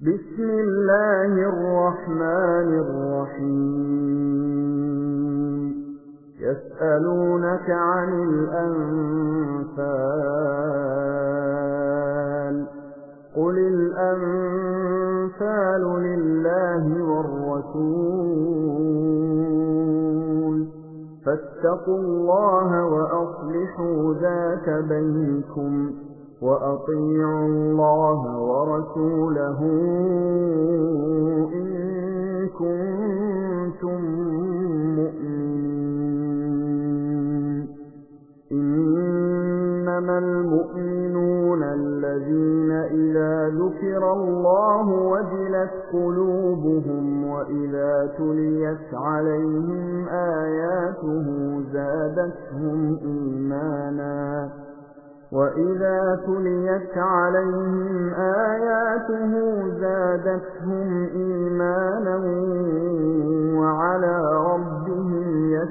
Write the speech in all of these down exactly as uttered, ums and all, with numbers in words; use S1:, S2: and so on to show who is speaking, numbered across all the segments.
S1: بسم الله الرحمن الرحيم يسألونك عن الأنفال قل الأنفال لله والرسول فاتقوا الله وأصلحوا ذات بينكم وأطيعوا الله ورسوله إن كنتم مؤمنين إنما المؤمنون الذين إذا ذكر الله وجلت قلوبهم وإذا تليت عليهم آياته زادتهم إيمانا وَإِذَا تُلِيَتْ عَلَيْهِمْ آيَاتُهُ زَادَتْهُمْ إِيمَانًا وَعَلَى رَبِّهِمْ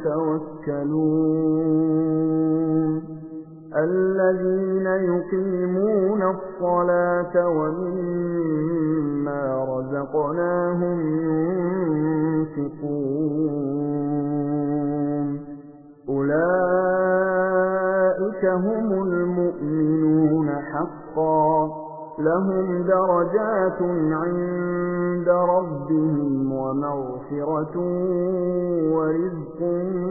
S1: يَتَوَكَّلُونَ الَّذِينَ يُقِيمُونَ الصَّلَاةَ وَمِمَّا رَزَقْنَاهُمْ يُنْفِقُونَ أُولَئِكَ هُمُ الْمُؤْمِنُونَ حَقًّا لَهُمْ دَرَجَاتٌ عِندَ رَبِّهِمْ وَمَغْفِرَةٌ وَرِزْقٌ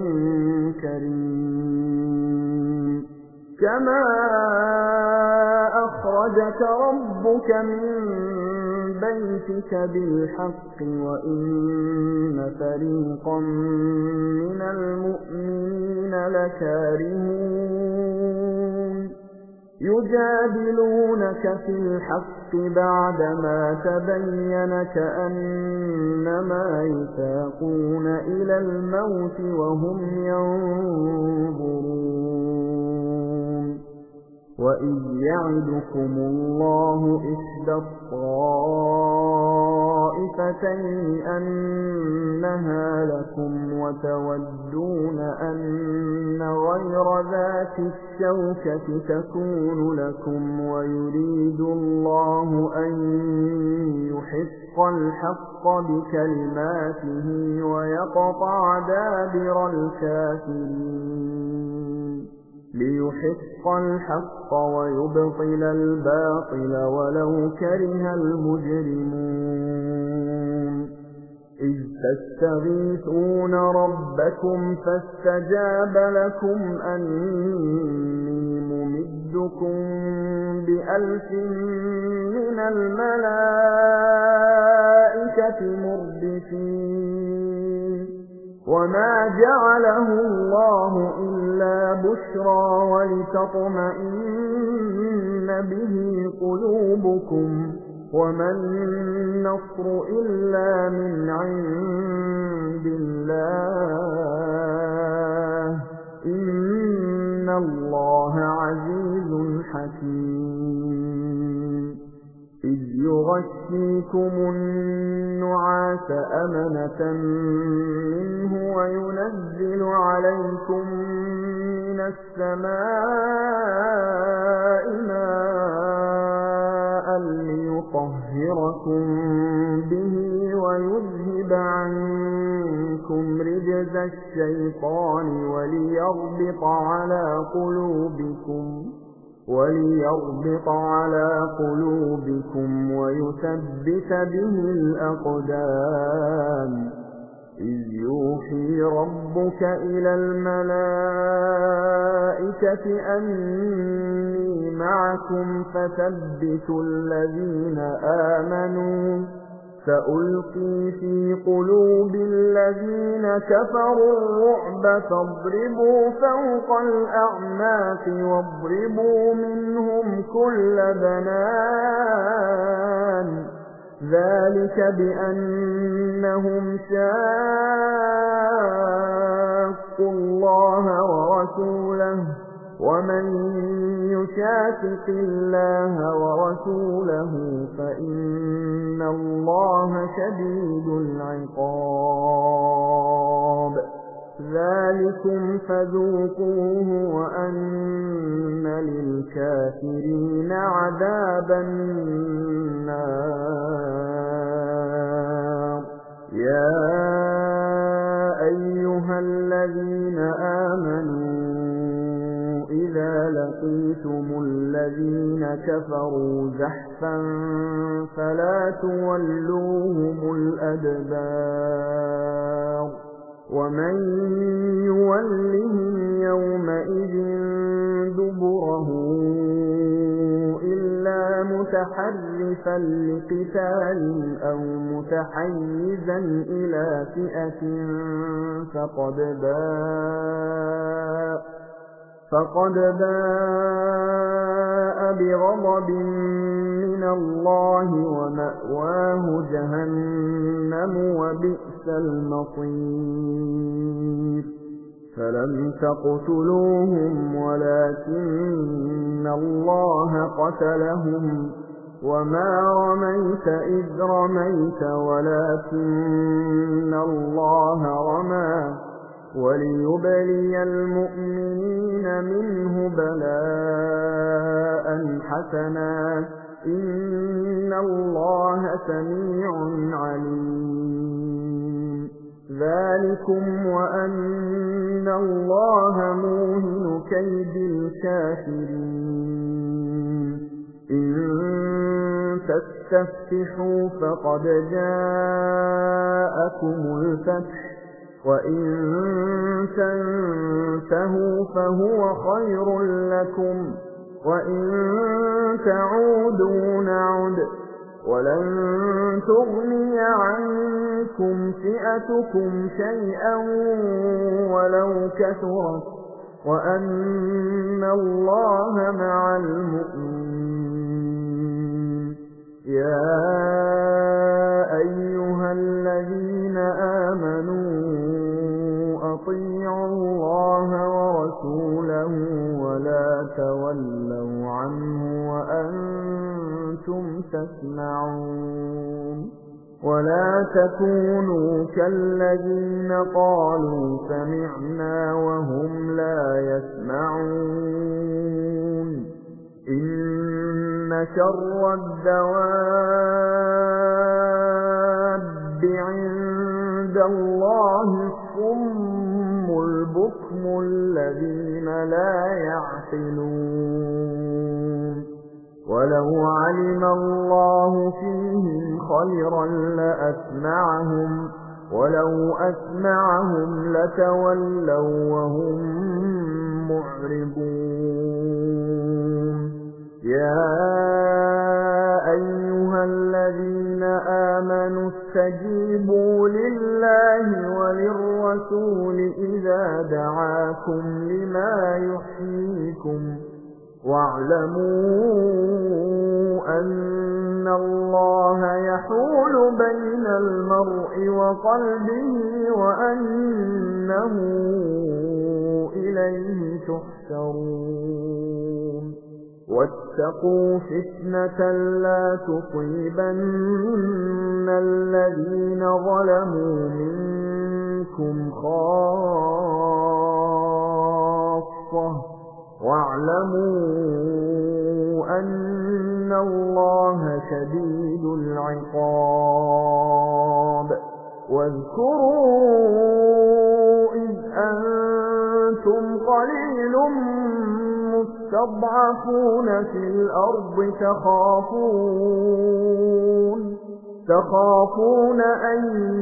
S1: كَرِيمٌ كَمَا أَخْرَجَكَ رَبُّكَ مِنْ بَيْتِكَ بِالْحَقِّ وَإِنَّ فَرِيقًا مِنَ الْمُؤْمِنِينَ لَكَارِهُونَ يُجَادِلُونَكَ فِي الْحَقِّ بَعْدَمَا تَبَيَّنَ كَأَنَّمَا يُسَاقُونَ إِلَى الْمَوْتِ وَهُمْ يَنظُرُونَ وَإِذْ يَعِدُكُمُ اللَّهُ إِحْدَى الطَّائِفَتَيْنِ أَنَّهَا لَكُمْ وَتَوَدُّونَ أَنَّ غَيْرَ ذَاتِ الشَّوْكَةِ تَكُونُ لَكُمْ وَيُرِيدُ اللَّهُ أَن يُحِقَّ الْحَقَّ بِكَلِمَاتِهِ وَيَقْطَعَ دَابِرَ الْكَافِرِينَ لِيُحِقَّ الْحَقَّ وَيُبْطِلَ الْبَاطِلَ وَلَوْ كَرِهَ الْمُجْرِمُونَ إِذْ تَسْتَغِيثُونَ رَبَّكُمْ فَاسْتَجَابَ لَكُمْ أَنِّي مُمِدُّكُمْ بِأَلْفٍ مِّنَ الْمَلَائِكَةِ مُرْدِفِينَ وَمَا جَعَلَهُ اللَّهُ إِلَّا بُشْرَى وَلِتَطْمَئِنَّ بِهِ قُلُوبُكُمْ وَمَا النَّصْرُ إِلَّا مِنْ عِندِ اللَّهِ إِنَّ اللَّهَ عَزِيزٌ حَكِيمٌ إِذْ يُغَشِّيكُمُ النُّعَاسَ أَمَنَةً مِّنْهُ وَيُنَزِّلُ عَلَيْكُم مِّنَ السَّمَاءِ مَاءً لِّيُطَهِّرَكُم بِهِ وَيُذْهِبَ عَنكُمْ رِجْزَ الشَّيْطَانِ وَلِيَرْبِطَ عَلَىٰ قُلُوبِكُمْ وَلِيَرْبِطَ عَلَىٰ قُلُوبِكُمْ وَيُثَبِّتَ بِهِ الْأَقْدَامَ إِذْ يُوحِي رَبُّكَ إِلَى الْمَلَائِكَةِ أَنِّي مَعَكُمْ فَثَبِّتُوا الَّذِينَ آمَنُوا سَأُلْقِي فِي قُلُوبِ الَّذِينَ كَفَرُوا الرُّعْبَ فاضربوا فَوْقَ الْأَعْنَاقِ وَاضْرِبُوا مِنْهُمْ كُلَّ بَنَانٍ ذَلِكَ بِأَنَّهُمْ شَاقُّوا اللَّهَ وَرَسُولَهُ وَمَن يُشَاقِقِ اللَّهَ وَرَسُولَهُ فَإِنَّ اللَّهَ شَدِيدُ الْعِقَابِ ذَلِكُمْ فَذُوقُوهُ وَأَنَّ لِلْكَافِرِينَ عَذَابَ النَّارِ يا أيها الذين آمنوا إذا لقيتم الذين كفروا زحفا فلا تولوهم الأدبار ومن يولهم يومئذ دبره إلا متحرفا لقتال أو متحيزا إلى فئة فقد باء فقد باء بغضب من الله ومأواه جهنم وبئس المصير فلم تقتلوهم ولكن الله قتلهم وما رميت إذ رميت ولكن الله رمى وليبلي المؤمنين منه بلاء حسنا إن الله سميع عليم ذلكم وأن الله موهن كيد الكافرين إن تستفتحوا فقد جاءكم الفتح وإن تنتهوا فهو خير لكم وإن تعودوا نعد ولن تغني عنكم فئتكم شيئا ولو كثرت وأن الله مع المؤمنين يا أيها الذين آمنوا أطيعوا الله ورسوله ولا تولوا عنه وأنتم تسمعون ولا تكونوا كالذين قالوا سمعنا وهم لا يسمعون إن شر الدواب عند الله الصم البكم الذين لا يعقلون ولو علم الله فيهم خيرا لأسمعهم ولو أسمعهم لتولوا وهم معرضون يا أيها الذين آمنوا استجيبوا لله وللرسول إذا دعاكم لما يحييكم واعلموا أن الله يحول بين المرء وقلبه وأنه إليه تحشرون واتقوا فتنة لا تصيبن الذين ظلموا منكم خاصة واعلموا أن الله شديد العقاب واذكروا إذ أنتم قليل مستضعفون في الأرض تخافون تخافون أن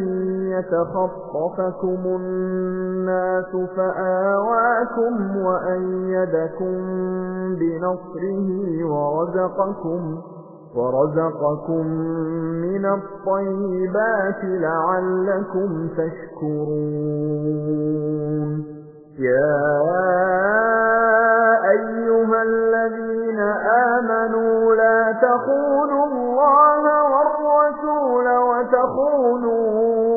S1: يتخطفكم الناس فآواكم وأيدكم بنصره ورزقكم ورزقكم من الطيبات لعلكم تشكرون يا أيها الذين آمنوا لا تخونوا الله والرسول وتخونوا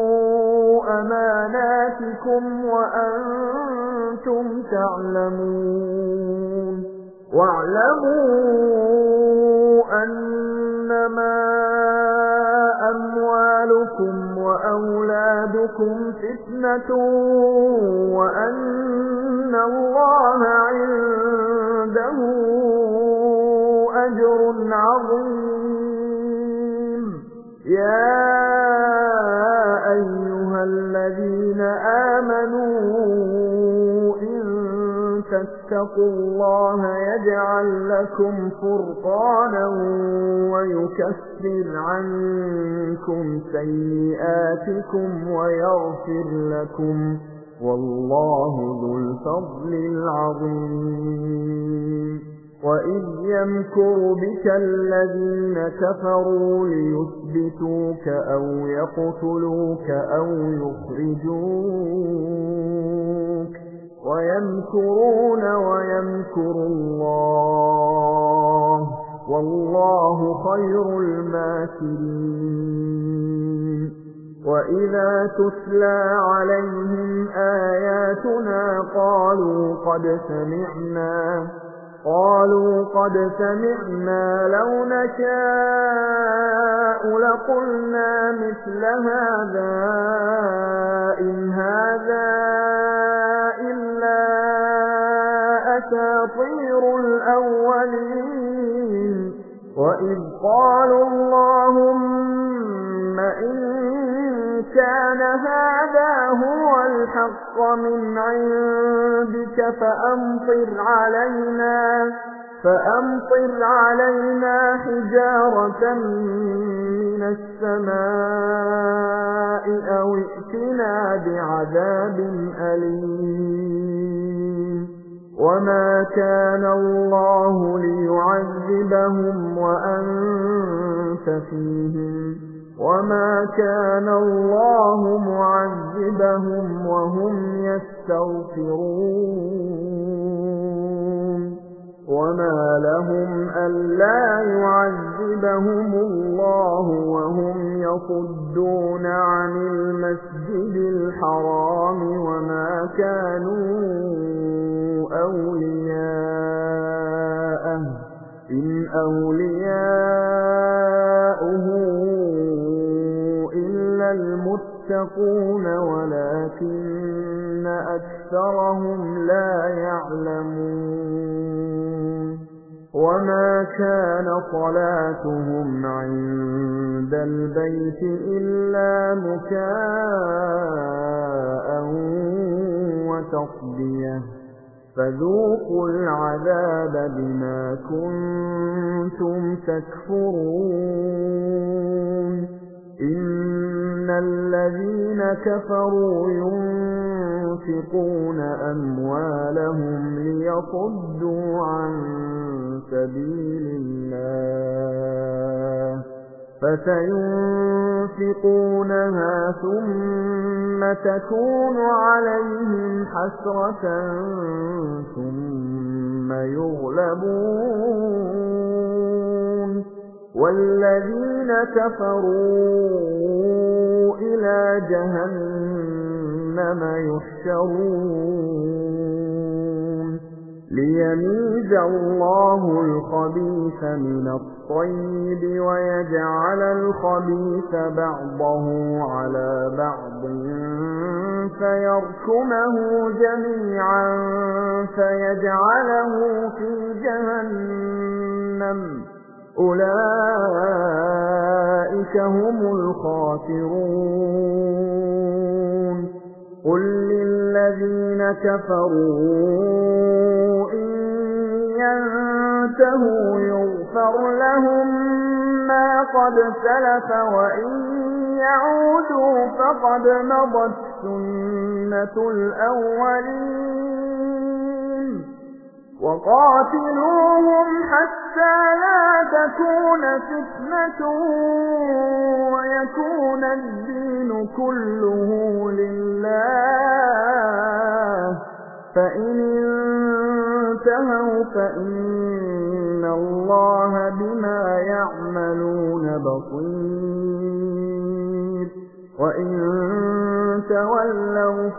S1: أماناتكم وأنتم تعلمون واعلموا أنما أموالكم وأولادكم فتنة وأن الله عنده أجر عظيم يا أيها واتقوا الله يجعل لكم فرقانا ويكفر عنكم سيئاتكم ويغفر لكم والله ذو الفضل العظيم وإذ يمكر بك الذين كفروا ليثبتوك أو يقتلوك أو يخرجوك ويمكرون ويمكر الله والله خير الماكرين وإذا تتلى عليهم آياتنا قالوا قد سمعنا قالوا قد سمعنا لو نشاء لقلنا مثل هذا إن هذا إلا أساطير الأولين وإذ قالوا اللهم إن كان هذا هو الحق من عندك فأمطر علينا فأمطر علينا حجارة من السماء أو ائتنا بعذاب أليم وما كان الله ليعذبهم وأنت فيهم وما كان الله معذبهم وهم يستغفرون وما لهم ألا يعذبهم الله وهم يصدون عن المسجد الحرام وما كانوا أولياءه إن أولياؤه المتقون ولكن أكثرهم لا يعلمون وما كان صلاتهم عند البيت إلا مكاء وتصدية فذوقوا العذاب بما كنتم تكفرون إن الذين كفروا ينفقون أموالهم ليصدوا عن سبيل الله فسينفقونها ثم تكون عليهم حسرة ثم يغلبون والذين كفروا إلى جهنم يحشرون ليميز الله الخبيث من الطيب ويجعل الخبيث بعضه على بعض فيركمه جميعا فيجعله في جهنم أولئك هم الخاسرون قل للذين كفروا إن ينتهوا يغفر لهم ما قد سلف وإن يعودوا فقد مضت سنة الأولين وقاتلوهم حتى لا تكون فتنة ويكون الدين كله لله فإن انتهوا فإن الله بما يعملون بصير وإن تولوا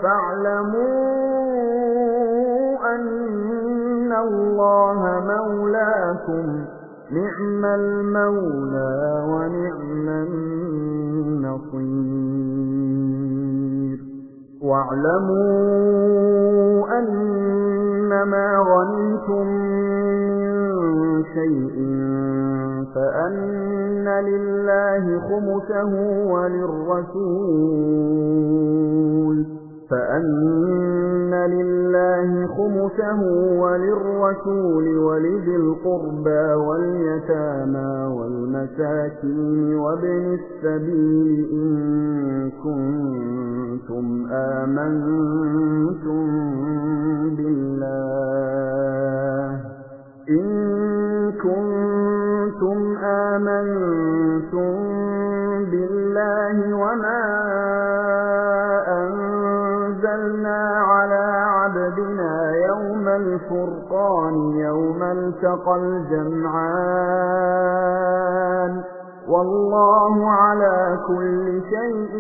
S1: فاعلموا أن الله مولاكم نعم المولى ونعم النصير واعلموا أنما غنمتم من شيء فأن لله خمسه وللرسول فأن لله خمسه وللرسول ولذي القربى واليتامى والمساكين وابن السبيل إن كنتم آمنتم بالله إن كنتم آمنتم بالله وما أنزلنا على عبدنا يوم الفرقان يوم التقى الجمعان والله على كل شيء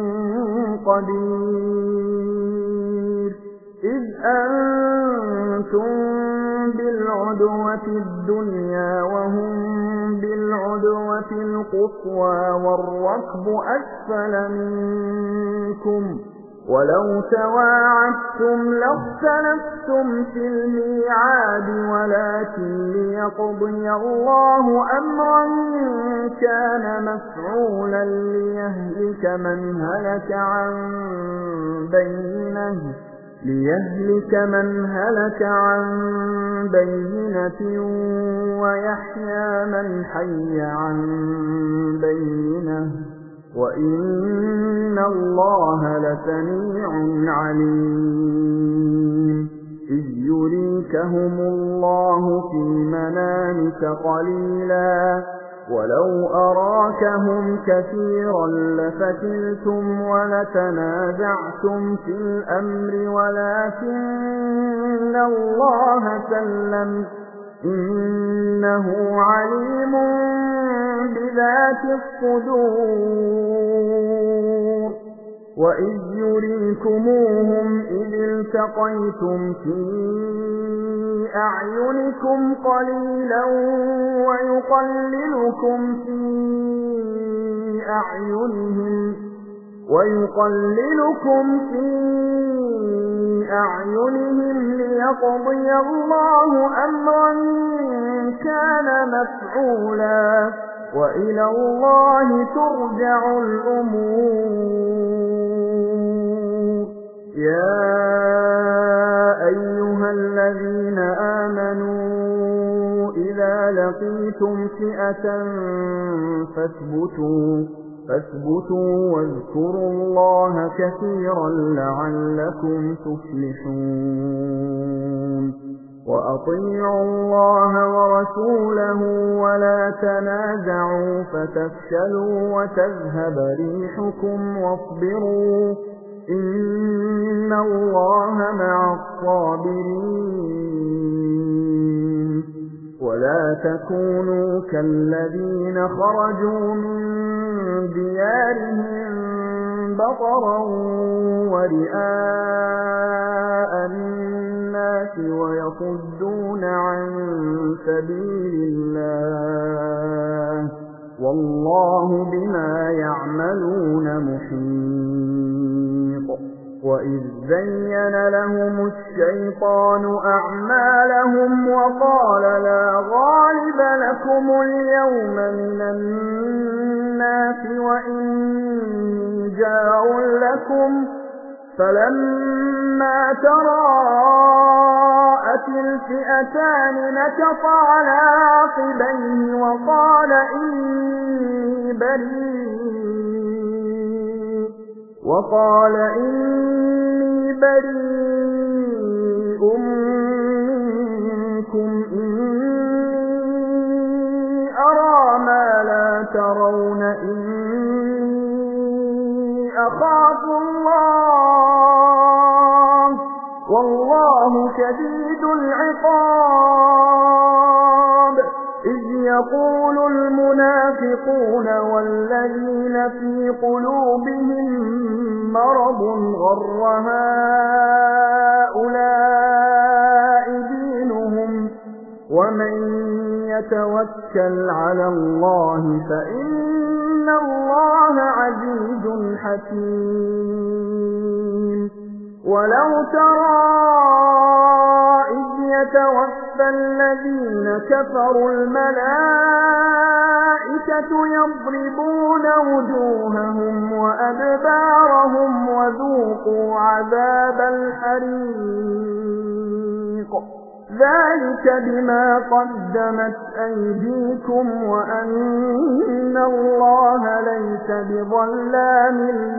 S1: قدير إذ أنتم بالعدوة الدنيا وهم بالعدوة القصوى والركب أسفل منكم ولو تواعدتم لاختلفتم في الميعاد ولكن ليقضي الله أمرا كان مفعولا ليهلك من هلك عن بينه ليهلك من هلك عن بينة ويحيى من حي عن بينة وإن الله لسميع عليم إذ يريكهم الله في منامك قليلا ولو أراكهم كثيرا لفتلتم ولتنازعتم في الأمر ولكن الله سلم إنه عليم بذات الصدور وإذ يريكموهم إذ التقيتم في أعينكم قليلا ويقللكم في أعينهم ويقللكم في أعينهم ليقضي الله أمرا كان مفعولا وإلى الله ترجع الأمور يا أيها الذين آمنوا إذا لقيتم فئة فاثبتوا فاثبتوا واذكروا الله كثيرا لعلكم تفلحون وأطيعوا الله ورسوله ولا تنازعوا فتفشلوا وتذهب ريحكم واصبروا إن الله مع الصابرين ولا تكونوا كالذين خرجوا من ديارهم بطرا ورئاء الناس ويصدون عن سبيل الله والله بما يعملون محيط وإذ زين لهم الشيطان أعمالهم وقال لا غالب لكم اليوم من الناس وإني جار لكم فلما تراءت الفئتان نكص على عقبيه وقال إني بريء وقال إني بريء منكم إني أرى ما لا ترون إني أخاف الله والله شديد العقاب إذ يقول المنافقون والذين في قلوبهم مرض غر هؤلاء دينهم ومن يتوكل على الله فإن الله عزيز حكيم ولو ترى إذ يتوفى الذين كفروا الملائكة يضربون وجوههم وأدبارهم وذوقوا عذاب الحريق ذلك بما قدمت أيديكم وأن الله ليس بظلام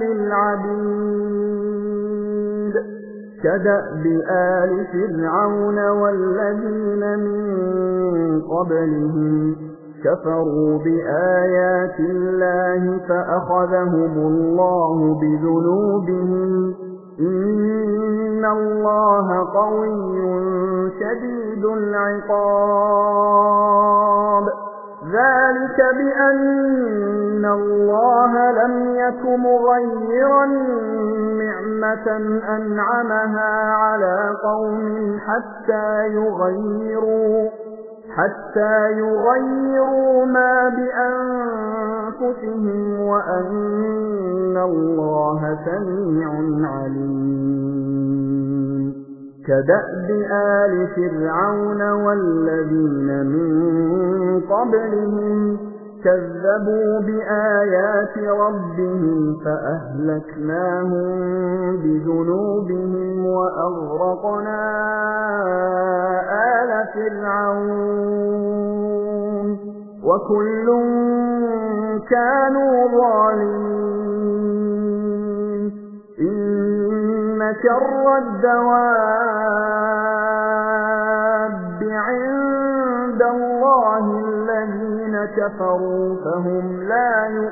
S1: للعبيد كدأب آل فرعون والذين من قبلهم كفروا بآيات الله فأخذهم الله بذنوبهم إن الله قوي شديد العقاب ذلك بأن الله لم يك مغيرا نعمة أنعمها على قوم حتى يغيروا حتى يغيروا ما بأنفسهم وأن الله سميع عليم كدأب آل فرعون والذين من قبلهم كذبوا بآيات ربهم فأهلكناهم بذنوبهم وأغرقنا آل فرعون وكل كانوا ظالمين إن شر الدواب عند الله الذين كفروا فهم لا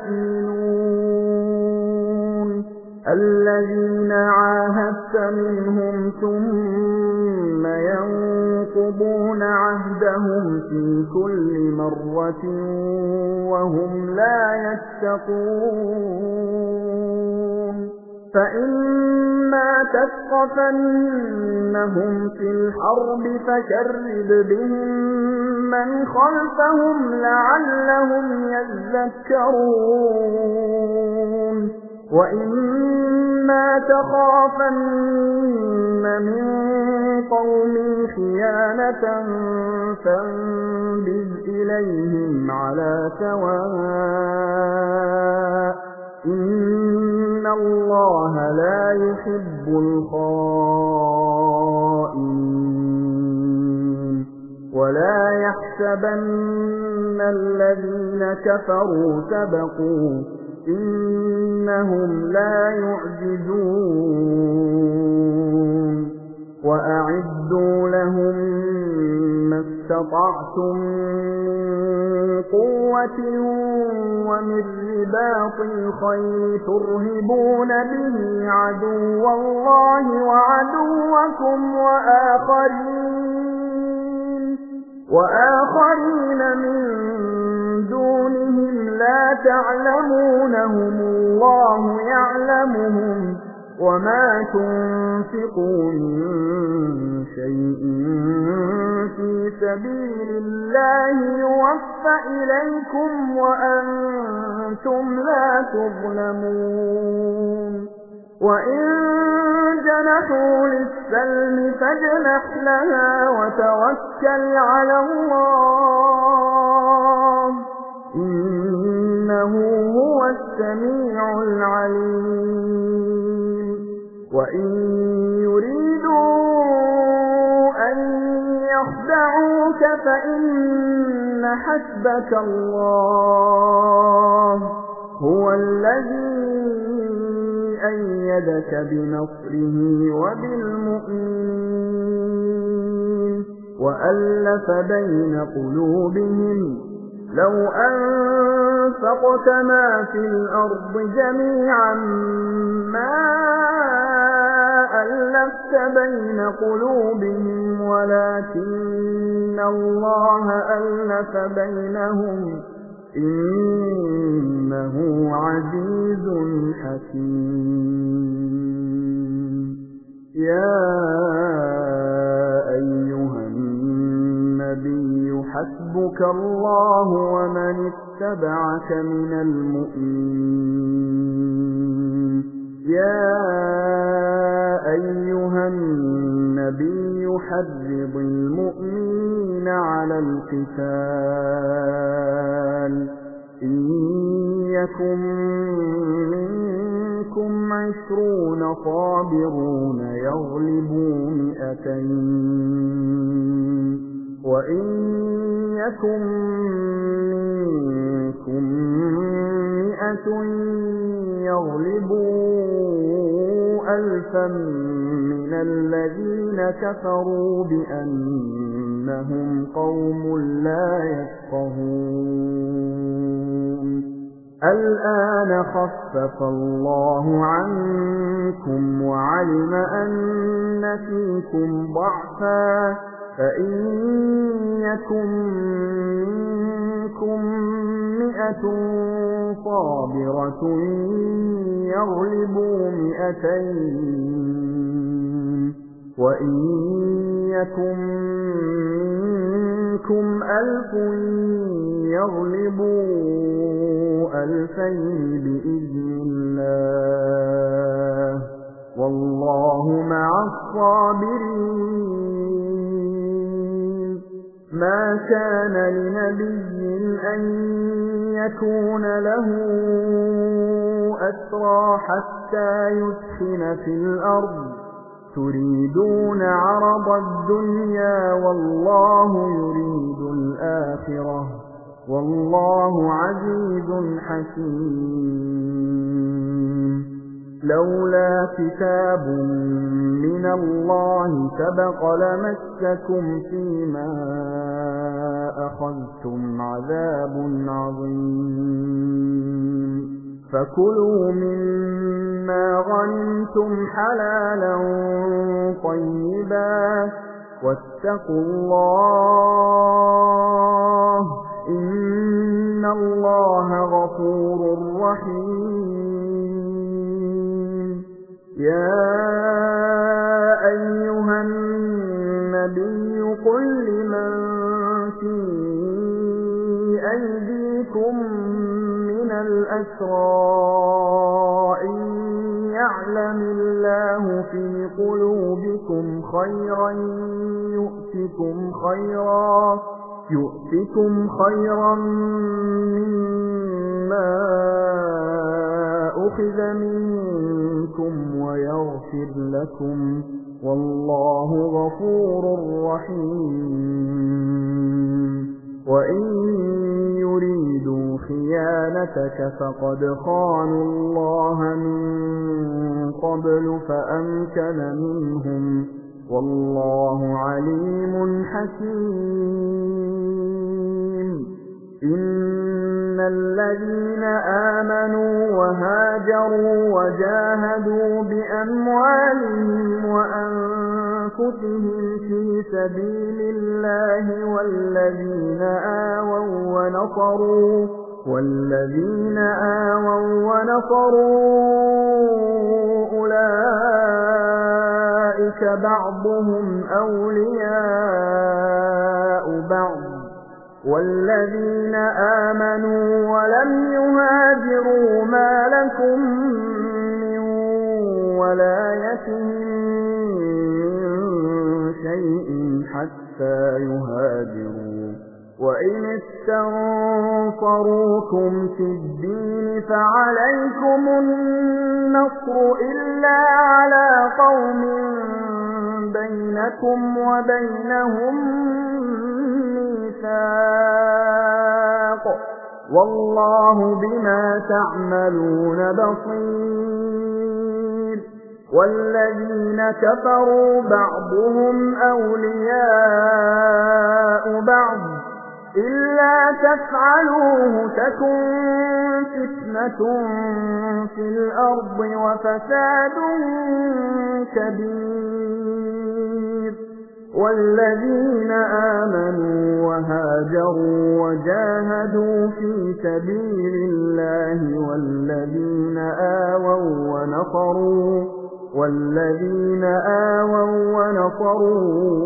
S1: يؤمنون الذين عاهدت منهم ثم ينقضون عهدهم في كل مرة وهم لا يتقون فإما تثقفنهم في الحرب فشرد بهم من خلفهم لعلهم يذكرون وإما تخافن من قوم خيانة فانبذ إليهم على سواء إن الله لا يحب الخائنين ولا يحسبن الذين كفروا سبقوا إنهم لا يعجزون وأعدوا لهم ما استطعتم من قوة ومن رباط الخيل ترهبون به عدو الله وعدوكم وآخرين وآخرين من دونهم لا تعلمونهم الله يعلمهم وما تنفقوا من شيء في سبيل الله يوفى إليكم وأنتم لا تظلمون وإن جنحوا للسلم فاجنح لها وتوكل على الله إنه هو السميع العليم وإن يريدوا أن يخدعوك فإن حسبك الله هو الذي أيدك بنصره وبالمؤمنين وألف بين قلوبهم لو أنفقت ما في الأرض جميعا ما ألفت بين قلوبهم ولكن الله ألف بينهم إنه عزيز حكيم يا أيها النبي حسبك الله ومن اتبعك من المؤمنين يا أيها النبي حرض المؤمنين على القتال إن يكن منكم عشرون عشرون صابرون يغلبوا مئتين وإن يكن منكم مئة يغلبوا ألفا من الذين كفروا بأنهم قوم لا يفقهون الآن خفف الله عنكم وعلم أن فيكم ضعفا فإن يكن منكم مئة صابرة يغلبوا مئتين وإن يكن منكم ألف يغلبوا ألفين بإذن الله والله مع الصابرين ما كان لنبي أن يكون له أسرى حتى يسخن في الأرض تريدون عرض الدنيا والله يريد الآخرة والله عزيز حكيم لولا كتاب من الله سبق لمسكم فيما أخذتم عذاب عظيم فكلوا مما غنمتم حلالا طيبا واتقوا الله إن الله غفور رحيم يا أيها النبي قل لمن في أيديكم من الأسرى إن يعلم الله في قلوبكم خيرا يؤتكم خيرا يؤتكم خيرا مما أخذ منكم ويغفر لكم والله غفور رحيم وإن يريدوا خيانتك فقد خانوا الله من قبل فأمكن منهم والله عليم حكيم إن الذين آمنوا وهاجروا وجاهدوا بأموالهم وأنفسهم في سبيل الله والذين آووا ونصروا والذين آووا ونصروا أولئك بعضهم أولياء بعض والذين آمنوا ولم يهاجروا ما لكم من ولايتهم من شيء حتى يهاجروا وإن استنصروكم في الدين فعليكم النصر إلا على قوم بينكم وبينهم ميثاق والله بما تعملون بصير والذين كفروا بعضهم أولياء بعض إلا تفعلوه تكن فتنة في الأرض وفساد كبير والذين آمنوا وهاجروا وجاهدوا في سبيل الله والذين آووا ونصروا والذين آووا ونصروا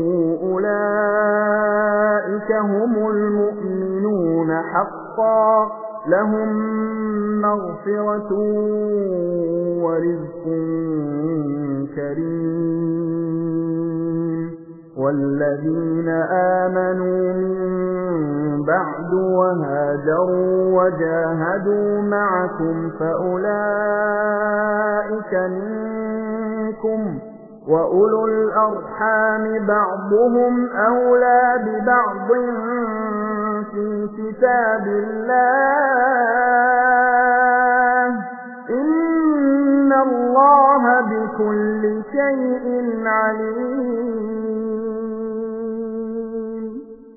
S1: أولئك هم المؤمنون حقا لهم مغفرة ورزق كريم والذين آمنوا من بعد وهاجروا وجاهدوا معكم فأولئك ذلك منكم وأولو الأرحام بعضهم أولى ببعض في كتاب الله إن الله بكل شيء عليم